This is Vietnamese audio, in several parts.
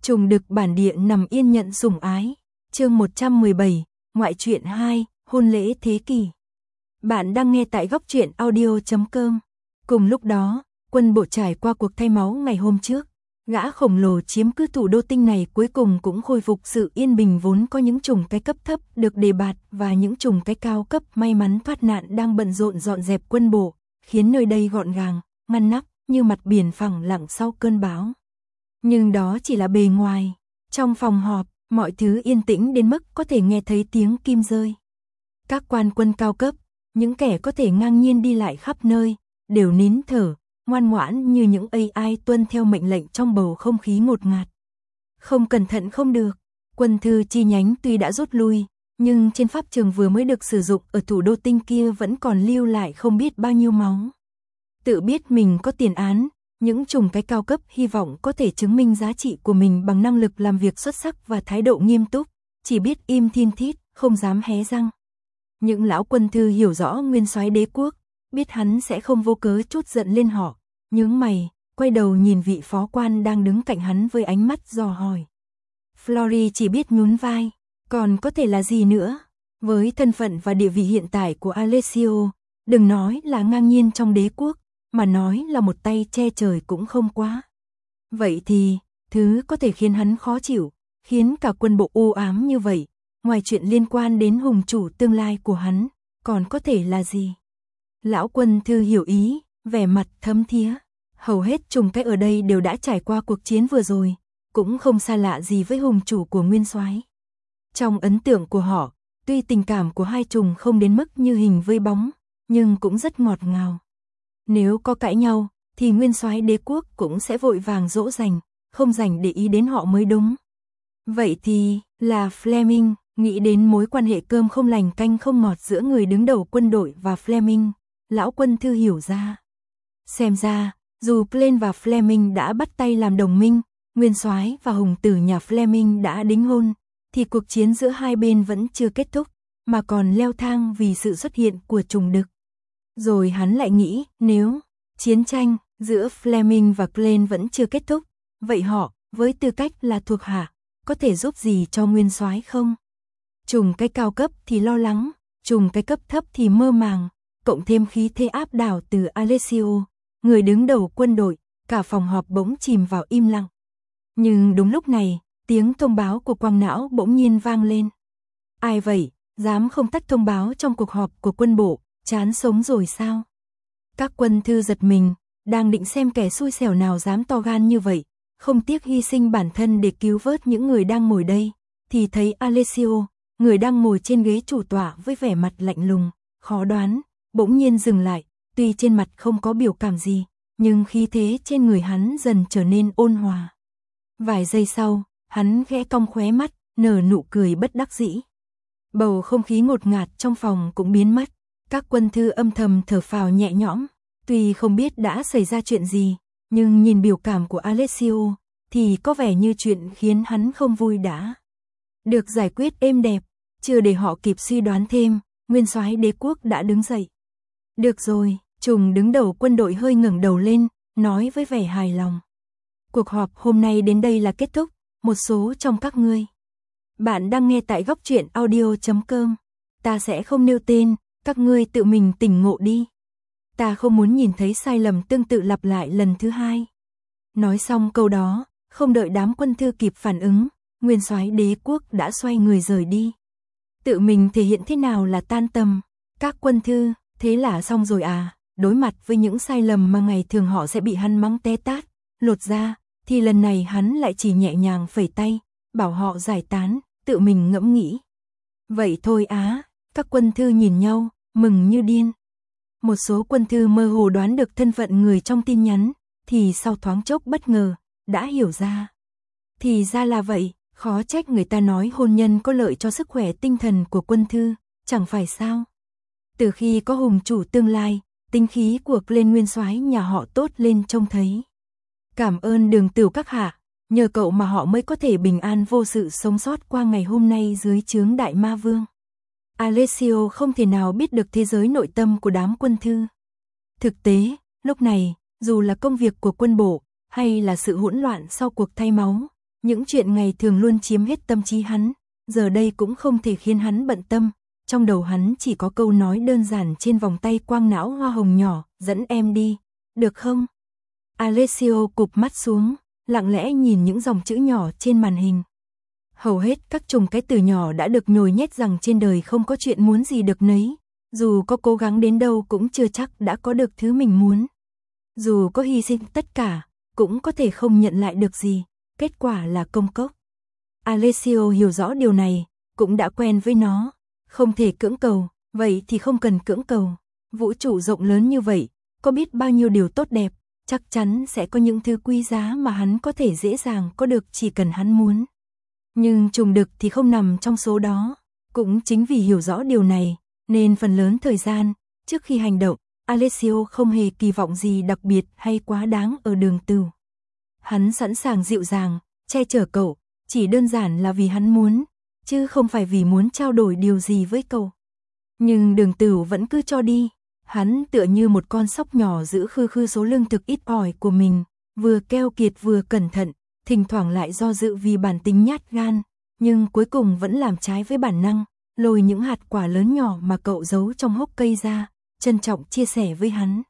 Trùng Đực bản địa nằm yên nhận sủng ái. Chương 117, ngoại truyện 2, hôn lễ thế kỷ. Bạn đang nghe tại góc truyện audio.com. Cùng lúc đó, quân bộ trải qua cuộc thay máu ngày hôm trước, gã khổng lồ chiếm cứ thủ đô tinh này cuối cùng cũng khôi phục sự yên bình vốn có những chủng cái cấp thấp được đề bạt và những chủng cái cao cấp may mắn thoát nạn đang bận rộn dọn dẹp quân bộ, khiến nơi đây gọn gàng, ngăn nắp như mặt biển phẳng lặng sau cơn bão. Nhưng đó chỉ là bề ngoài. Trong phòng họp, mọi thứ yên tĩnh đến mức có thể nghe thấy tiếng kim rơi. Các quan quân cao cấp, những kẻ có thể ngang nhiên đi lại khắp nơi, đều nín thở, ngoan ngoãn như những AI tuân theo mệnh lệnh trong bầu không khí ngột ngạt. Không cẩn thận không được. Quân thư chi nhánh tuy đã rút lui, nhưng trên pháp trường vừa mới được sử dụng ở thủ đô tinh kia vẫn còn lưu lại không biết bao nhiêu máu. Tự biết mình có tiền án, những chủng cái cao cấp hy vọng có thể chứng minh giá trị của mình bằng năng lực làm việc xuất sắc và thái độ nghiêm túc, chỉ biết im thin thít, không dám hé răng. Những lão quân thư hiểu rõ nguyên soái đế quốc, biết hắn sẽ không vô cớ trút giận lên họ, nhướng mày, quay đầu nhìn vị phó quan đang đứng cạnh hắn với ánh mắt dò hỏi. Flori chỉ biết nhún vai, còn có thể là gì nữa? Với thân phận và địa vị hiện tại của Alessio, đừng nói là ngang nhiên trong đế quốc, mà nói là một tay che trời cũng không quá. Vậy thì, thứ có thể khiến hắn khó chịu, khiến cả quân bộ u ám như vậy, ngoài chuyện liên quan đến hùng chủ tương lai của hắn, còn có thể là gì? Lão quân thư hiểu ý, vẻ mặt thấm thía. Hầu hết chủng cái ở đây đều đã trải qua cuộc chiến vừa rồi, cũng không xa lạ gì với hùng chủ của nguyên soái. Trong ấn tượng của họ, tuy tình cảm của hai chủng không đến mức như hình với bóng, nhưng cũng rất ngọt ngào. Nếu có cãi nhau, thì nguyên soái đế quốc cũng sẽ vội vàng dỗ dành, không dành để ý đến họ mới đúng. Vậy thì, là Fleming, nghĩ đến mối quan hệ cơm không lành canh không ngọt giữa người đứng đầu quân đội và Fleming, lão quân thư hiểu ra. Xem ra, dù Plain và Fleming đã bắt tay làm đồng minh, nguyên soái và hùng tử nhà Fleming đã đính hôn, thì cuộc chiến giữa hai bên vẫn chưa kết thúc, mà còn leo thang vì sự xuất hiện của Trùng Đực. Rồi hắn lại nghĩ, nếu chiến tranh giữa Fleming và Plain vẫn chưa kết thúc, vậy họ, với tư cách là thuộc hạ, có thể giúp gì cho nguyên soái không? Trùng cái cao cấp thì lo lắng, trùng cái cấp thấp thì mơ màng, cộng thêm khí thế áp đảo từ Alessio, người đứng đầu quân đội, cả phòng họp bỗng chìm vào im lặng. Nhưng đúng lúc này, tiếng thông báo của quang não bỗng nhiên vang lên. Ai vậy, dám không tắt thông báo trong cuộc họp của quân bộ, chán sống rồi sao? Các quân thư giật mình, đang định xem kẻ xui xẻo nào dám to gan như vậy, không tiếc hy sinh bản thân để cứu vớt những người đang ngồi đây, thì thấy Alessio, người đang ngồi trên ghế chủ tọa với vẻ mặt lạnh lùng, khó đoán, bỗng nhiên dừng lại, tuy trên mặt không có biểu cảm gì, nhưng khí thế trên người hắn dần trở nên ôn hòa. Vài giây sau, hắn khẽ cong khóe mắt, nở nụ cười bất đắc dĩ. Bầu không khí ngột ngạt trong phòng cũng biến mất, các quân thư âm thầm thở phào nhẹ nhõm, tuy không biết đã xảy ra chuyện gì, nhưng nhìn biểu cảm của Alessio, thì có vẻ như chuyện khiến hắn không vui đã được giải quyết êm đẹp. Chưa để họ kịp suy đoán thêm, nguyên soái đế quốc đã đứng dậy. Được rồi, Trùng đứng đầu quân đội hơi ngẩng đầu lên, nói với vẻ hài lòng. Cuộc họp hôm nay đến đây là kết thúc, một số trong các ngươi. Bạn đang nghe tại góc truyện audio.com. Ta sẽ không nêu tên, các ngươi tự mình tỉnh ngộ đi. Ta không muốn nhìn thấy sai lầm tương tự lặp lại lần thứ hai. Nói xong câu đó, không đợi đám quân thư kịp phản ứng, nguyên soái đế quốc đã xoay người rời đi. Tự mình thể hiện thế nào là tan tầm. Các quân thư, thế là xong rồi à? Đối mặt với những sai lầm mà ngày thường họ sẽ bị hắn mắng té tát, lột ra, thì lần này hắn lại chỉ nhẹ nhàng phẩy tay, bảo họ giải tán, tự mình ngẫm nghĩ. Vậy thôi á, các quân thư nhìn nhau, mừng như điên. Một số quân thư mơ hồ đoán được thân phận người trong tin nhắn, thì sau thoáng chốc bất ngờ, đã hiểu ra. Thì ra là vậy, khó trách người ta nói hôn nhân có lợi cho sức khỏe tinh thần của quân thư, chẳng phải sao? Từ khi có hùng chủ tương lai, tinh khí của Plain nguyên soái nhà họ tốt lên trông thấy. Cảm ơn Đường Tửu các hạ, nhờ cậu mà họ mới có thể bình an vô sự sống sót qua ngày hôm nay dưới trướng Đại Ma Vương. Alessio không thể nào biết được thế giới nội tâm của đám quân thư. Thực tế, lúc này, dù là công việc của quân bộ, hay là sự hỗn loạn sau cuộc thay máu, Những chuyện ngày thường luôn chiếm hết tâm trí hắn, giờ đây cũng không thể khiến hắn bận tâm. Trong đầu hắn chỉ có câu nói đơn giản trên vòng tay quang não hoa hồng nhỏ, dẫn em đi, được không? Alessio cụp mắt xuống, lặng lẽ nhìn những dòng chữ nhỏ trên màn hình. Hầu hết các chùm cái từ nhỏ đã được nhồi nhét rằng trên đời không có chuyện muốn gì được nấy, dù có cố gắng đến đâu cũng chưa chắc đã có được thứ mình muốn. Dù có hy sinh tất cả, cũng có thể không nhận lại được gì, kết quả là công cốc. Alessio hiểu rõ điều này, cũng đã quen với nó, không thể cưỡng cầu, vậy thì không cần cưỡng cầu. Vũ trụ rộng lớn như vậy, có biết bao nhiêu điều tốt đẹp, chắc chắn sẽ có những thứ quý giá mà hắn có thể dễ dàng có được chỉ cần hắn muốn. Nhưng trùng đực thì không nằm trong số đó, cũng chính vì hiểu rõ điều này, nên phần lớn thời gian, trước khi hành động, Alessio không hề kỳ vọng gì đặc biệt hay quá đáng ở Đường Tửu. Hắn sẵn sàng dịu dàng, che chở cậu, chỉ đơn giản là vì hắn muốn, chứ không phải vì muốn trao đổi điều gì với cậu. Nhưng Đường Tửu vẫn cứ cho đi, hắn tựa như một con sóc nhỏ giữ khư khư số lương thực ít ỏi của mình, vừa keo kiệt vừa cẩn thận, thỉnh thoảng lại do dự vì bản tính nhát gan, nhưng cuối cùng vẫn làm trái với bản năng, lôi những hạt quả lớn nhỏ mà cậu giấu trong hốc cây ra, trân trọng chia sẻ với hắn.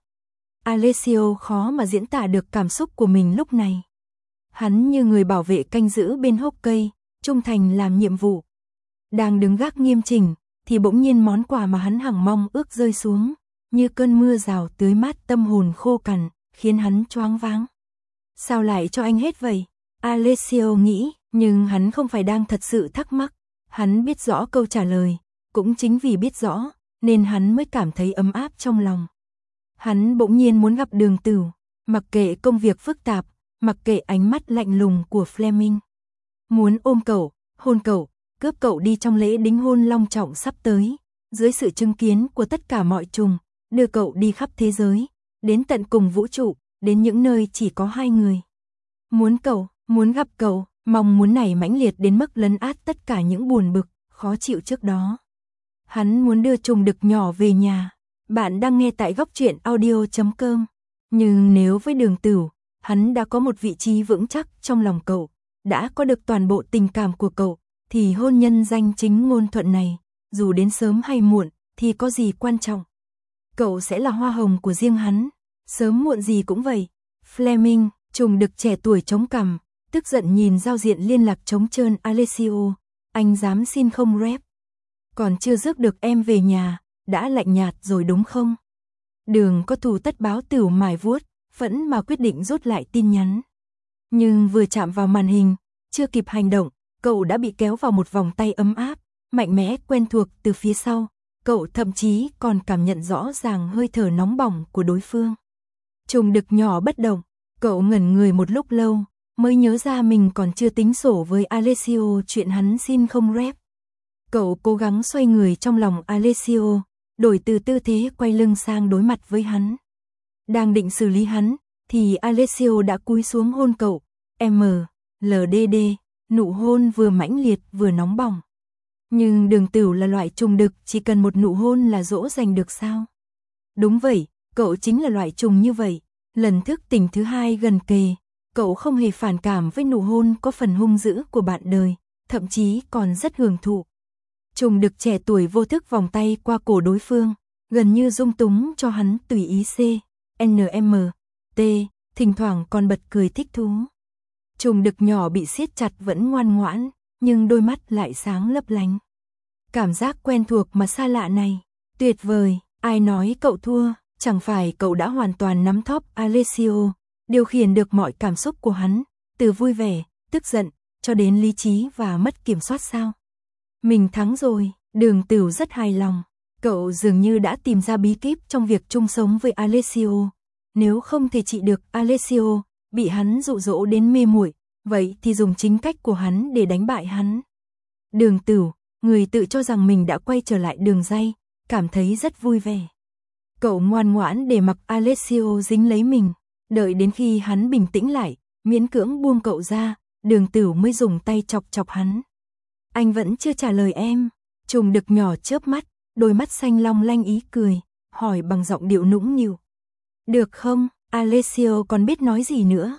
Alessio khó mà diễn tả được cảm xúc của mình lúc này. Hắn như người bảo vệ canh giữ bên hốc cây, trung thành làm nhiệm vụ. Đang đứng gác nghiêm chỉnh, thì bỗng nhiên món quà mà hắn hằng mong ước rơi xuống, như cơn mưa rào tưới mát tâm hồn khô cằn, khiến hắn choáng váng. Sao lại cho anh hết vậy? Alessio nghĩ, nhưng hắn không phải đang thật sự thắc mắc. Hắn biết rõ câu trả lời, cũng chính vì biết rõ, nên hắn mới cảm thấy ấm áp trong lòng. Hắn bỗng nhiên muốn gặp Đường Tửu, mặc kệ công việc phức tạp, mặc kệ ánh mắt lạnh lùng của Fleming. Muốn ôm cậu, hôn cậu, cướp cậu đi trong lễ đính hôn long trọng sắp tới, dưới sự chứng kiến của tất cả mọi trùng, đưa cậu đi khắp thế giới, đến tận cùng vũ trụ, đến những nơi chỉ có hai người. Muốn cậu, muốn gặp cậu, mong muốn này mãnh liệt đến mức lấn át tất cả những buồn bực, khó chịu trước đó. Hắn muốn đưa trùng đực nhỏ về nhà. Bạn đang nghe tại góc truyện audio.com. Nhưng nếu với Đường Tửu, hắn đã có một vị trí vững chắc trong lòng cậu, đã có được toàn bộ tình cảm của cậu, thì hôn nhân danh chính ngôn thuận này, dù đến sớm hay muộn, thì có gì quan trọng. Cậu sẽ là hoa hồng của riêng hắn, sớm muộn gì cũng vậy. Fleming, trùng đực trẻ tuổi chống cằm, tức giận nhìn giao diện liên lạc trống trơn Alessio, anh dám xin không rep. Còn chưa rước được em về nhà, đã lạnh nhạt rồi đúng không? Đường có thù tất báo Tửu mải vuốt, vẫn mà quyết định rút lại tin nhắn. Nhưng vừa chạm vào màn hình, chưa kịp hành động, cậu đã bị kéo vào một vòng tay ấm áp, mạnh mẽ quen thuộc từ phía sau. Cậu thậm chí còn cảm nhận rõ ràng hơi thở nóng bỏng của đối phương. Trùng đực nhỏ bất động, cậu ngẩn người một lúc lâu, mới nhớ ra mình còn chưa tính sổ với Alessio chuyện hắn xin không rep. Cậu cố gắng xoay người trong lòng Alessio, đổi từ tư thế quay lưng sang đối mặt với hắn. Đang định xử lý hắn, thì Alessio đã cúi xuống hôn cậu, LDD, nụ hôn vừa mãnh liệt vừa nóng bỏng. Nhưng Đường Tửu là loại trùng đực, chỉ cần một nụ hôn là dỗ dành được sao? Đúng vậy, cậu chính là loại trùng như vậy. Lần thức tỉnh thứ hai gần kề, cậu không hề phản cảm với nụ hôn có phần hung dữ của bạn đời, thậm chí còn rất hưởng thụ. Trùng đực trẻ tuổi vô thức vòng tay qua cổ đối phương, gần như dung túng cho hắn tùy ý CNMT, thỉnh thoảng còn bật cười thích thú. Trùng đực nhỏ bị siết chặt vẫn ngoan ngoãn, nhưng đôi mắt lại sáng lấp lánh. Cảm giác quen thuộc mà xa lạ này, tuyệt vời, ai nói cậu thua, chẳng phải cậu đã hoàn toàn nắm thóp Alessio, điều khiển được mọi cảm xúc của hắn, từ vui vẻ, tức giận, cho đến lý trí và mất kiểm soát sao? Mình thắng rồi, Đường Tửu rất hài lòng, cậu dường như đã tìm ra bí kíp trong việc chung sống với Alessio. Nếu không thể trị được Alessio, bị hắn dụ dỗ đến mê muội, vậy thì dùng chính cách của hắn để đánh bại hắn. Đường Tửu, người tự cho rằng mình đã quay trở lại đường ray, cảm thấy rất vui vẻ. Cậu ngoan ngoãn để mặc Alessio dính lấy mình, đợi đến khi hắn bình tĩnh lại, miễn cưỡng buông cậu ra, Đường Tửu mới dùng tay chọc chọc hắn. Anh vẫn chưa trả lời em. Trùng đực nhỏ chớp mắt, đôi mắt xanh long lanh ý cười, hỏi bằng giọng điệu nũng nịu. Được không? Alessio còn biết nói gì nữa.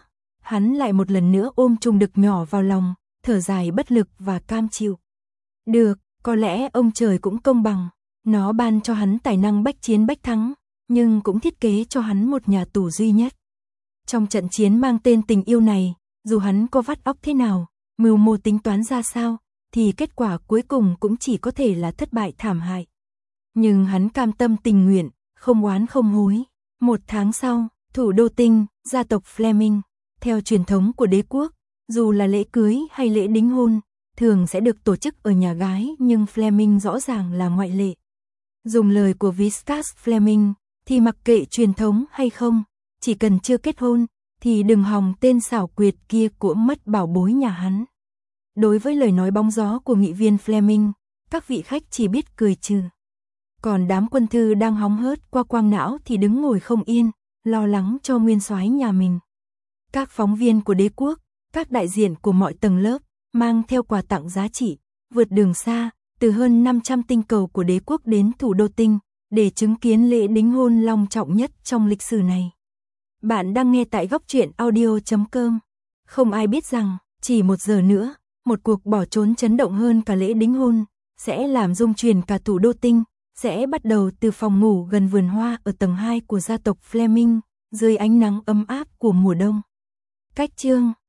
hắn lại một lần nữa ôm trùng đực nhỏ vào lòng, thở dài bất lực và cam chịu. Được, có lẽ ông trời cũng công bằng, nó ban cho hắn tài năng bách chiến bách thắng, nhưng cũng thiết kế cho hắn một nhà tù duy nhất. Trong trận chiến mang tên tình yêu này, dù hắn có vắt óc thế nào, mưu mô tính toán ra sao, thì kết quả cuối cùng cũng chỉ có thể là thất bại thảm hại. Nhưng hắn cam tâm tình nguyện, không oán không hối. 1 tháng sau, thủ đô Tinh, gia tộc Fleming, theo truyền thống của đế quốc, dù là lễ cưới hay lễ đính hôn, thường sẽ được tổ chức ở nhà gái, nhưng Fleming rõ ràng là ngoại lệ. Dùng lời của Viscount Fleming, thì mặc kệ truyền thống hay không, chỉ cần chưa kết hôn, thì đừng hòng tên xảo quyệt kia của mất bảo bối nhà hắn. Đối với lời nói bóng gió của nghị viên Fleming, các vị khách chỉ biết cười trừ. Còn đám quân thư đang hóng hớt qua quang não thì đứng ngồi không yên, lo lắng cho nguyên soái nhà mình. Các phóng viên của đế quốc, các đại diện của mọi tầng lớp, mang theo quà tặng giá trị, vượt đường xa, từ hơn 500 tinh cầu của đế quốc đến thủ đô Tinh, để chứng kiến lễ đính hôn long trọng nhất trong lịch sử này. Bạn đang nghe tại góc truyện audio.com. Không ai biết rằng, chỉ 1 giờ nữa, một cuộc bỏ trốn chấn động hơn cả lễ đính hôn, sẽ làm rung chuyển cả thủ đô Tinh, sẽ bắt đầu từ phòng ngủ gần vườn hoa ở tầng 2 của gia tộc Fleming, dưới ánh nắng ấm áp của mùa đông. Cách chương